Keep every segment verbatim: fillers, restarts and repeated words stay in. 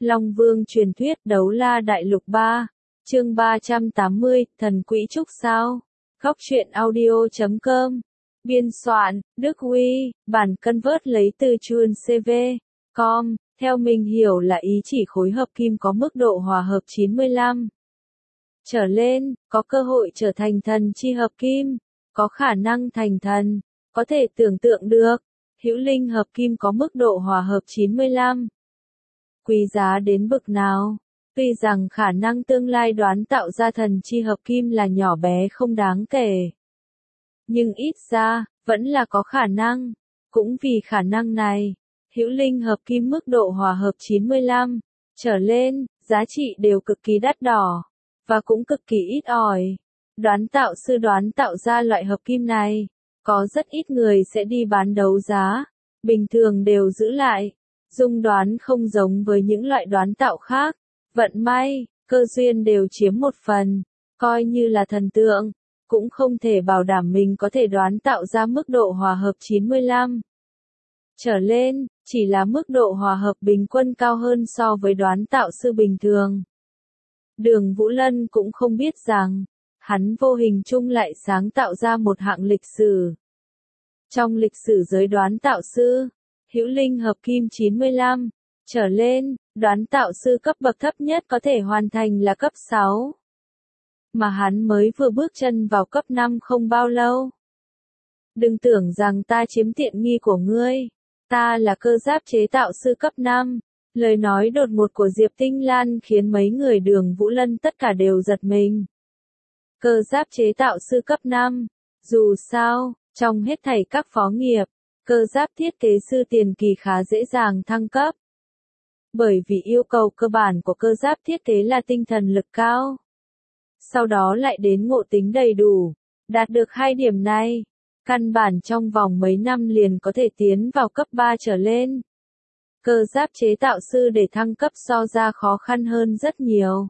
Long Vương truyền thuyết Đấu La Đại Lục ba, chương ba trăm tám mươi, Thần Quỹ Trúc Sao. Góc truyện audio chấm com. Biên soạn, Đức Huy, bản convert lấy từ chuan xê vê chấm com. Theo mình hiểu là ý chỉ khối hợp kim có mức độ hòa hợp chín mươi lăm trở lên, có cơ hội trở thành thần chi hợp kim, có khả năng thành thần. Có thể tưởng tượng được, hữu linh hợp kim có mức độ hòa hợp chín mươi lăm. Quý giá đến bực nào? Tuy rằng khả năng tương lai đoán tạo ra thần chi hợp kim là nhỏ bé không đáng kể, nhưng ít ra, vẫn là có khả năng. Cũng vì khả năng này, hữu linh hợp kim mức độ hòa hợp chín mươi lăm trở lên, giá trị đều cực kỳ đắt đỏ, và cũng cực kỳ ít ỏi. Đoán tạo sư đoán tạo ra loại hợp kim này, có rất ít người sẽ đi bán đấu giá, bình thường đều giữ lại. Dung đoán không giống với những loại đoán tạo khác, vận may, cơ duyên đều chiếm một phần, coi như là thần tượng, cũng không thể bảo đảm mình có thể đoán tạo ra mức độ hòa hợp chín mươi lăm trở lên, chỉ là mức độ hòa hợp bình quân cao hơn so với đoán tạo sư bình thường. Đường Vũ Lân cũng không biết rằng, hắn vô hình chung lại sáng tạo ra một hạng lịch sử. Trong lịch sử giới đoán tạo sư, hữu linh hợp kim chín mươi lăm trở lên, đoán tạo sư cấp bậc thấp nhất có thể hoàn thành là cấp sáu. Mà hắn mới vừa bước chân vào cấp năm không bao lâu. Đừng tưởng rằng ta chiếm tiện nghi của ngươi, ta là cơ giáp chế tạo sư cấp năm. Lời nói đột ngột của Diệp Tinh Lan khiến mấy người Đường Vũ Lân tất cả đều giật mình. Cơ giáp chế tạo sư cấp năm, dù sao, trong hết thảy các phó nghiệp, cơ giáp thiết kế sư tiền kỳ khá dễ dàng thăng cấp. Bởi vì yêu cầu cơ bản của cơ giáp thiết kế là tinh thần lực cao. Sau đó lại đến ngộ tính đầy đủ. Đạt được hai điểm này, căn bản trong vòng mấy năm liền có thể tiến vào cấp ba trở lên. Cơ giáp chế tạo sư để thăng cấp so ra khó khăn hơn rất nhiều.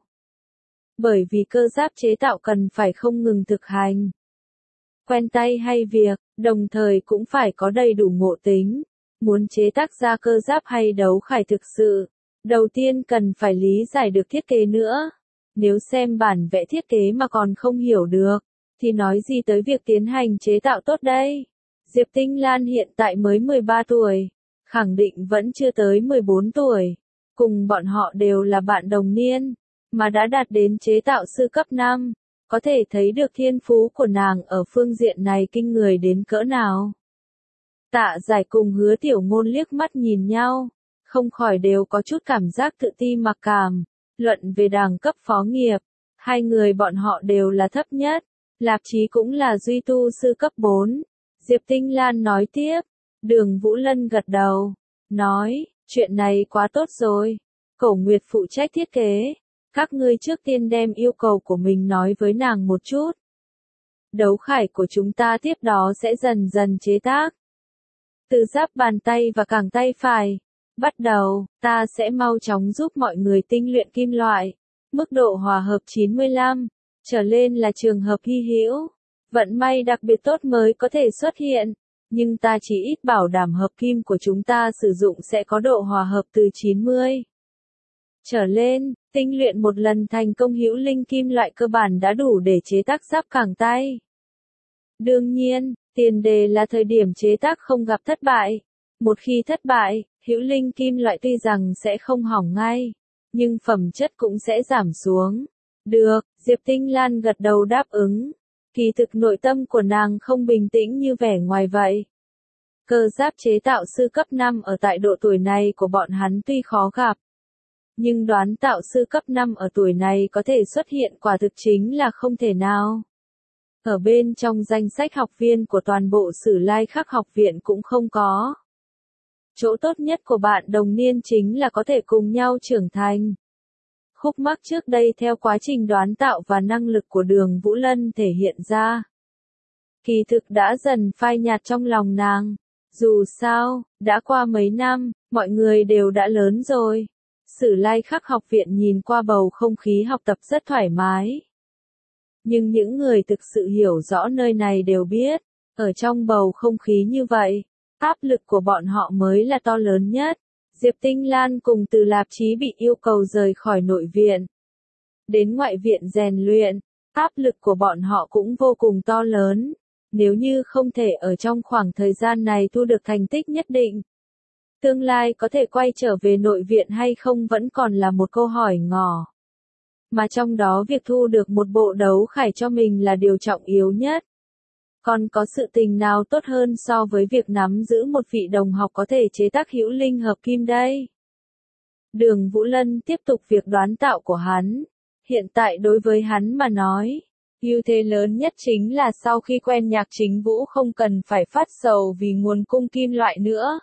Bởi vì cơ giáp chế tạo cần phải không ngừng thực hành, quen tay hay việc, đồng thời cũng phải có đầy đủ ngộ tính. Muốn chế tác ra cơ giáp hay đấu khải thực sự, đầu tiên cần phải lý giải được thiết kế nữa. Nếu xem bản vẽ thiết kế mà còn không hiểu được, thì nói gì tới việc tiến hành chế tạo tốt đây? Diệp Tinh Lan hiện tại mới mười ba tuổi, khẳng định vẫn chưa tới mười bốn tuổi. Cùng bọn họ đều là bạn đồng niên, mà đã đạt đến chế tạo sư cấp năm. Có thể thấy được thiên phú của nàng ở phương diện này kinh người đến cỡ nào. Tạ Giải cùng Hứa Tiểu Ngôn liếc mắt nhìn nhau, không khỏi đều có chút cảm giác tự ti mặc cảm. Luận về đẳng cấp phó nghiệp, hai người bọn họ đều là thấp nhất. Lạc Chí cũng là duy tu sư cấp bốn. Diệp Tinh Lan nói tiếp. Đường Vũ Lân gật đầu, nói, chuyện này quá tốt rồi. Cổ Nguyệt phụ trách thiết kế. Các ngươi trước tiên đem yêu cầu của mình nói với nàng một chút. Đấu khải của chúng ta tiếp đó sẽ dần dần chế tác. Từ giáp bàn tay và cẳng tay phải. Bắt đầu, ta sẽ mau chóng giúp mọi người tinh luyện kim loại. Mức độ hòa hợp chín mươi lăm trở lên là trường hợp hy hữu. Vận may đặc biệt tốt mới có thể xuất hiện. Nhưng ta chỉ ít bảo đảm hợp kim của chúng ta sử dụng sẽ có độ hòa hợp từ chín mươi trở lên. Tinh luyện một lần thành công hữu linh kim loại cơ bản đã đủ để chế tác giáp cẳng tay. Đương nhiên, tiền đề là thời điểm chế tác không gặp thất bại. Một khi thất bại, hữu linh kim loại tuy rằng sẽ không hỏng ngay, nhưng phẩm chất cũng sẽ giảm xuống. Được, Diệp Tinh Lan gật đầu đáp ứng. Kỳ thực nội tâm của nàng không bình tĩnh như vẻ ngoài vậy. Cơ giáp chế tạo sư cấp năm ở tại độ tuổi này của bọn hắn tuy khó gặp, nhưng đoán tạo sư cấp năm ở tuổi này có thể xuất hiện quả thực chính là không thể nào. Ở bên trong danh sách học viên của toàn bộ Sử Lai Khắc học viện cũng không có. Chỗ tốt nhất của bạn đồng niên chính là có thể cùng nhau trưởng thành. Khúc mắc trước đây theo quá trình đoán tạo và năng lực của Đường Vũ Lân thể hiện ra. Kỳ thực đã dần phai nhạt trong lòng nàng. Dù sao, đã qua mấy năm, mọi người đều đã lớn rồi. Sử Lai Khắc học viện nhìn qua bầu không khí học tập rất thoải mái. Nhưng những người thực sự hiểu rõ nơi này đều biết, ở trong bầu không khí như vậy, áp lực của bọn họ mới là to lớn nhất. Diệp Tinh Lan cùng Từ Lạp Chí bị yêu cầu rời khỏi nội viện. Đến ngoại viện rèn luyện, áp lực của bọn họ cũng vô cùng to lớn. Nếu như không thể ở trong khoảng thời gian này thu được thành tích nhất định, tương lai có thể quay trở về nội viện hay không vẫn còn là một câu hỏi ngỏ. Mà trong đó việc thu được một bộ đấu khải cho mình là điều trọng yếu nhất. Còn có sự tình nào tốt hơn so với việc nắm giữ một vị đồng học có thể chế tác hữu linh hợp kim đây? Đường Vũ Lân tiếp tục việc đoán tạo của hắn. Hiện tại đối với hắn mà nói, ưu thế lớn nhất chính là sau khi quen nhạc chính vũ không cần phải phát sầu vì nguồn cung kim loại nữa.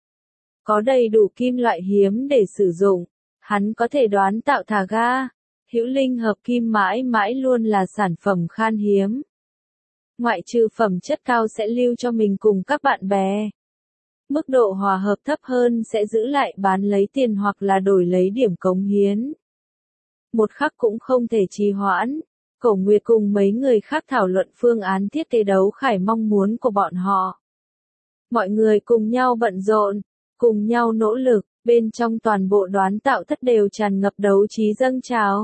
Có đầy đủ kim loại hiếm để sử dụng, hắn có thể đoán tạo thả ga. Hữu linh hợp kim mãi mãi luôn là sản phẩm khan hiếm. Ngoại trừ phẩm chất cao sẽ lưu cho mình cùng các bạn bè. Mức độ hòa hợp thấp hơn sẽ giữ lại bán lấy tiền hoặc là đổi lấy điểm cống hiến. Một khắc cũng không thể trì hoãn. Cổ Nguyệt cùng mấy người khác thảo luận phương án thiết kế đấu khải mong muốn của bọn họ. Mọi người cùng nhau bận rộn, cùng nhau nỗ lực, bên trong toàn bộ đoán tạo thất đều tràn ngập đấu trí dâng trào.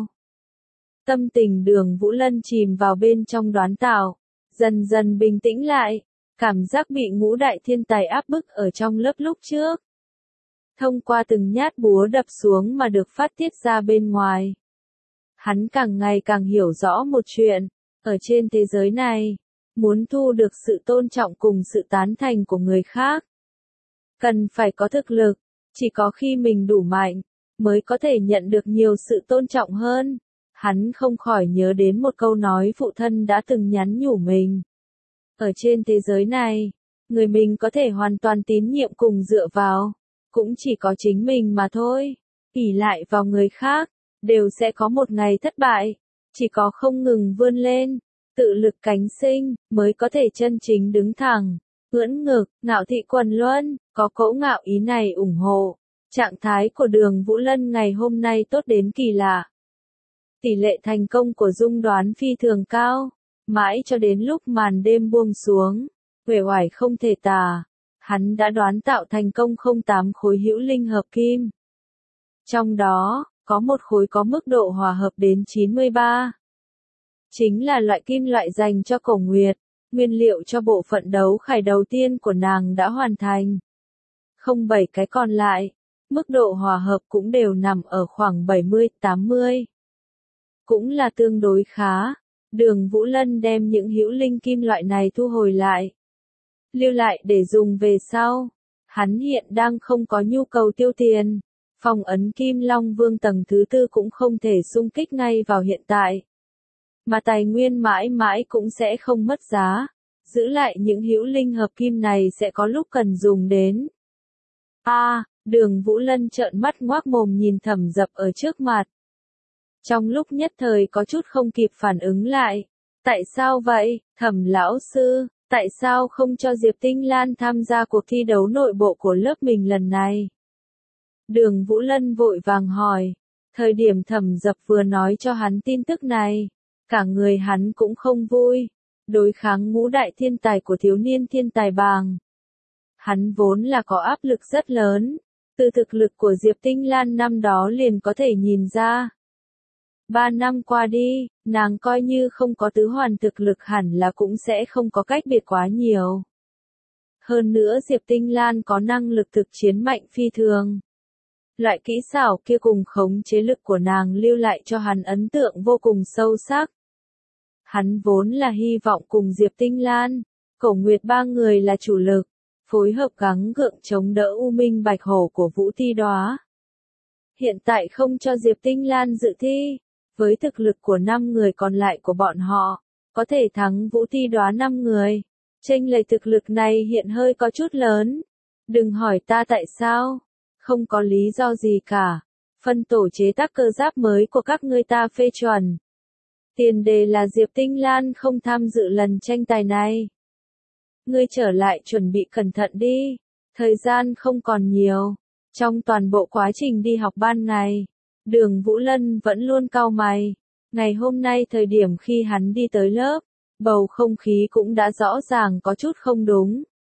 Tâm tình Đường Vũ Lân chìm vào bên trong đoán tạo, dần dần bình tĩnh lại, cảm giác bị ngũ đại thiên tài áp bức ở trong lớp lúc trước. Thông qua từng nhát búa đập xuống mà được phát tiết ra bên ngoài. Hắn càng ngày càng hiểu rõ một chuyện, ở trên thế giới này, muốn thu được sự tôn trọng cùng sự tán thành của người khác. Cần phải có thực lực, chỉ có khi mình đủ mạnh, mới có thể nhận được nhiều sự tôn trọng hơn. Hắn không khỏi nhớ đến một câu nói phụ thân đã từng nhắn nhủ mình. Ở trên thế giới này, người mình có thể hoàn toàn tín nhiệm cùng dựa vào, cũng chỉ có chính mình mà thôi. Ỷ lại vào người khác, đều sẽ có một ngày thất bại. Chỉ có không ngừng vươn lên, tự lực cánh sinh, mới có thể chân chính đứng thẳng, ưỡn ngực, ngạo thị quần luân, có cỗ ngạo ý này ủng hộ. Trạng thái của Đường Vũ Lân ngày hôm nay tốt đến kỳ lạ. Tỷ lệ thành công của dung đoán phi thường cao, mãi cho đến lúc màn đêm buông xuống, uể oải không thể tả, hắn đã đoán tạo thành công không tám khối hữu linh hợp kim. Trong đó, có một khối có mức độ hòa hợp đến chín mươi ba. Chính là loại kim loại dành cho Cổ Nguyệt, nguyên liệu cho bộ phận đấu khải đầu tiên của nàng đã hoàn thành. Không bảy cái còn lại, mức độ hòa hợp cũng đều nằm ở khoảng bảy mươi tám mươi. Cũng là tương đối khá. Đường Vũ Lân đem những hữu linh kim loại này thu hồi lại, lưu lại để dùng về sau. Hắn hiện đang không có nhu cầu tiêu tiền. Phong ấn Kim Long Vương tầng thứ tư cũng không thể xung kích ngay vào hiện tại. Mà tài nguyên mãi mãi cũng sẽ không mất giá. Giữ lại những hữu linh hợp kim này sẽ có lúc cần dùng đến. A, à, Đường Vũ Lân trợn mắt ngoác mồm nhìn Thẩm Dập ở trước mặt. Trong lúc nhất thời có chút không kịp phản ứng lại. Tại sao vậy, Thẩm lão sư, tại sao không cho Diệp Tinh Lan tham gia cuộc thi đấu nội bộ của lớp mình lần này? Đường Vũ Lân vội vàng hỏi. Thời điểm Thẩm Dập vừa nói cho hắn tin tức này, cả người hắn cũng không vui. Đối kháng ngũ đại thiên tài của thiếu niên thiên tài bảng. Hắn vốn là có áp lực rất lớn. Từ thực lực của Diệp Tinh Lan năm đó liền có thể nhìn ra. Ba năm qua đi, nàng coi như không có tứ hoàn thực lực hẳn là cũng sẽ không có cách biệt quá nhiều. Hơn nữa Diệp Tinh Lan có năng lực thực chiến mạnh phi thường. Loại kỹ xảo kia cùng khống chế lực của nàng lưu lại cho hắn ấn tượng vô cùng sâu sắc. Hắn vốn là hy vọng cùng Diệp Tinh Lan, Cổ Nguyệt ba người là chủ lực, phối hợp gắng gượng chống đỡ U Minh Bạch Hổ của Vũ Ti Đóa. Hiện tại không cho Diệp Tinh Lan dự thi, với thực lực của năm người còn lại của bọn họ, có thể thắng Vũ Ti Đóa năm người. Chênh lệch thực lực này hiện hơi có chút lớn. Đừng hỏi ta tại sao, không có lý do gì cả. Phân tổ chế tác cơ giáp mới của các ngươi ta phê chuẩn. Tiền đề là Diệp Tinh Lan không tham dự lần tranh tài này. Ngươi trở lại chuẩn bị cẩn thận đi, thời gian không còn nhiều. Trong toàn bộ quá trình đi học ban ngày, Đường Vũ Lân vẫn luôn cau mày. Ngày hôm nay thời điểm khi hắn đi tới lớp, bầu không khí cũng đã rõ ràng có chút không đúng.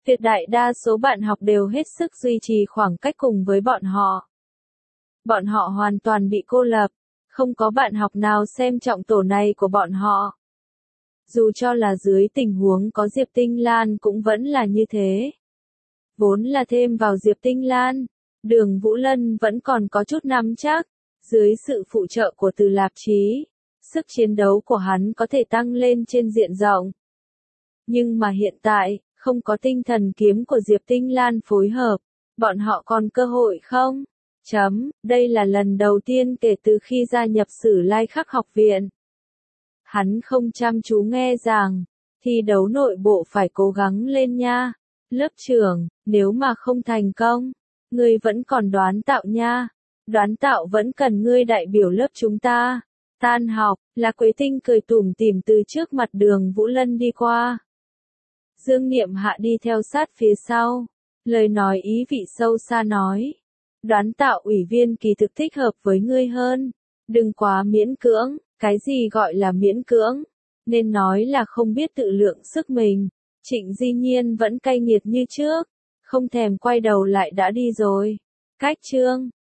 Tuyệt đại đa số bạn học đều hết sức duy trì khoảng cách cùng với bọn họ. Bọn họ hoàn toàn bị cô lập, không có bạn học nào xem trọng tổ này của bọn họ. Dù cho là dưới tình huống có Diệp Tinh Lan cũng vẫn là như thế. Vốn là thêm vào Diệp Tinh Lan, Đường Vũ Lân vẫn còn có chút nắm chắc, dưới sự phụ trợ của Từ Lạp Chí, sức chiến đấu của hắn có thể tăng lên trên diện rộng. Nhưng mà hiện tại, không có tinh thần kiếm của Diệp Tinh Lan phối hợp, bọn họ còn cơ hội không? Chấm, đây là lần đầu tiên kể từ khi gia nhập Sử Lai Khắc học viện. Hắn không chăm chú nghe giảng, thi đấu nội bộ phải cố gắng lên nha. Lớp trưởng, nếu mà không thành công, ngươi vẫn còn đoán tạo nha. Đoán tạo vẫn cần ngươi đại biểu lớp chúng ta. Tan học, là Quế Tinh cười tủm tỉm từ trước mặt Đường Vũ Lân đi qua. Dương Niệm Hạ đi theo sát phía sau, lời nói ý vị sâu xa nói. Đoán tạo ủy viên kỳ thực thích hợp với ngươi hơn. Đừng quá miễn cưỡng, cái gì gọi là miễn cưỡng, nên nói là không biết tự lượng sức mình. Trịnh Di Nhiên vẫn cay nghiệt như trước, không thèm quay đầu lại đã đi rồi. Cách chương